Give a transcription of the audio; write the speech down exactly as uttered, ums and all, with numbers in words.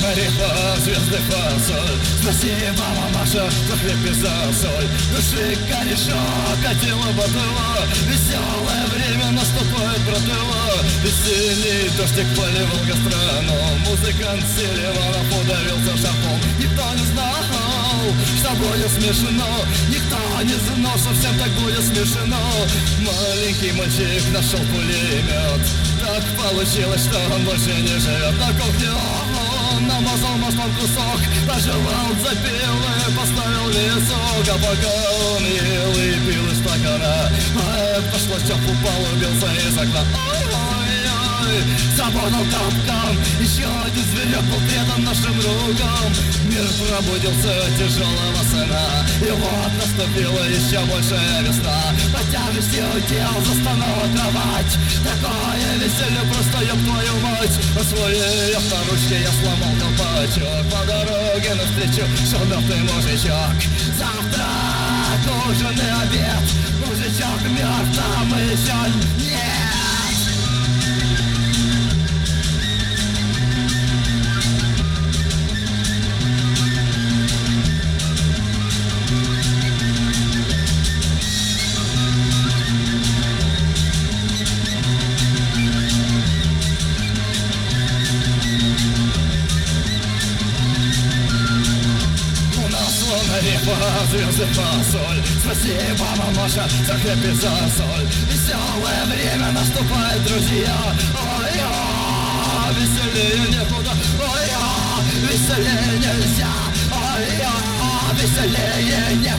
на рифах, звезды фасоль. Спасибо, мамаша, за хлеб и за соль. Души корешок, а тело ботыло. Веселое время наступает, братыло. Весенний дождик поливал гастроном. Музыкант Селиванов удавился шарфом. Никто не знал, что будет смешно. Никто не знал, что всем так будет смешно. Маленький мальчик нашел пулемет. Так получилось, что он больше не живет. На кухне он намазал маслом кусок, пожевал, запил и поставил весок. А пока он ел и пил из стакана, поэт пошло, чоп упал, убился из окна. Ой-ой-ой, запутал капкан. Еще один зверек был предан нашим рукам. Мир пробудился от тяжелого сна, и вот наступила еще большая весна. По тяжестью тел застонала кровать. Такое веселье просто, ёб твою мать. Освоив на ручке я сломал колпачок. По дороге навстречу шел мертвый мужичок. Завтрак, ужин и обед. Мужичок мертв, а мы еще нет. Звезды фасоль. Спасибо, мамаша, за хлеб и за соль. Веселое время наступает, друзья. Ой-ой, веселее некуда. Ой-ой, веселее нельзя. Ой-ой, веселее некуда.